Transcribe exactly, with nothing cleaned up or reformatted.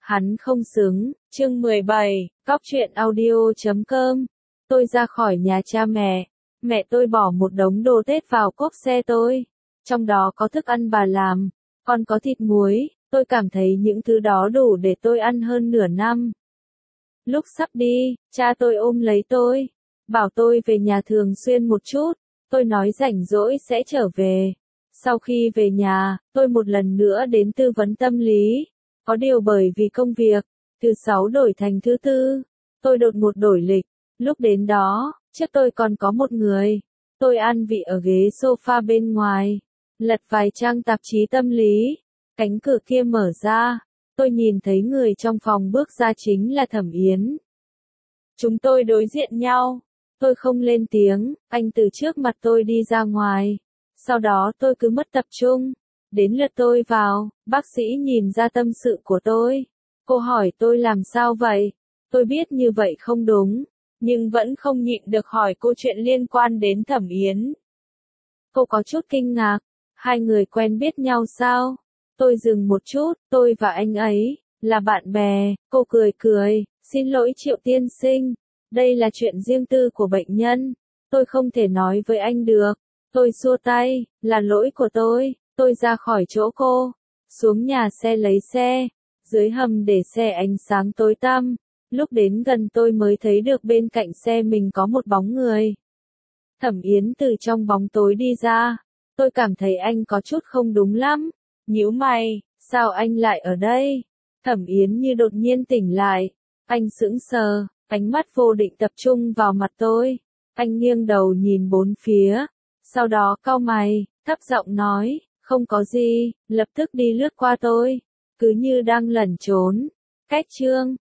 Hắn không xứng, chương mười bảy, cóc truyện audio chấm com. Tôi ra khỏi nhà cha mẹ, mẹ tôi bỏ một đống đồ Tết vào cốp xe tôi, trong đó có thức ăn bà làm, còn có thịt muối, tôi cảm thấy những thứ đó đủ để tôi ăn hơn nửa năm. Lúc sắp đi, cha tôi ôm lấy tôi, bảo tôi về nhà thường xuyên một chút, tôi nói rảnh rỗi sẽ trở về. Sau khi về nhà, tôi một lần nữa đến tư vấn tâm lý. Có điều bởi vì công việc, thứ sáu đổi thành thứ tư, tôi đột ngột đổi lịch. Lúc đến đó, trước tôi còn có một người. Tôi an vị ở ghế sofa bên ngoài, lật vài trang tạp chí tâm lý. Cánh cửa kia mở ra, tôi nhìn thấy người trong phòng bước ra chính là Thẩm Yến. Chúng tôi đối diện nhau, tôi không lên tiếng, anh từ trước mặt tôi đi ra ngoài. Sau đó tôi cứ mất tập trung. Đến lượt tôi vào, bác sĩ nhìn ra tâm sự của tôi. Cô hỏi tôi làm sao vậy? Tôi biết như vậy không đúng, nhưng vẫn không nhịn được hỏi cô chuyện liên quan đến Thẩm Yến. Cô có chút kinh ngạc, hai người quen biết nhau sao? Tôi dừng một chút, tôi và anh ấy là bạn bè. Cô cười cười, xin lỗi Triệu tiên sinh, đây là chuyện riêng tư của bệnh nhân, tôi không thể nói với anh được. Tôi xua tay, là lỗi của tôi. Tôi ra khỏi chỗ cô, xuống nhà xe lấy xe, dưới hầm để xe ánh sáng tối tăm. Lúc đến gần tôi mới thấy được bên cạnh xe mình có một bóng người. Thẩm Yến từ trong bóng tối đi ra. Tôi cảm thấy anh có chút không đúng lắm. Nhíu mày, sao anh lại ở đây? Thẩm Yến như đột nhiên tỉnh lại. Anh sững sờ, ánh mắt vô định tập trung vào mặt tôi. Anh nghiêng đầu nhìn bốn phía, sau đó cau mày, thấp giọng nói, không có gì, lập tức đi lướt qua tôi, cứ như đang lẩn trốn. Cách chương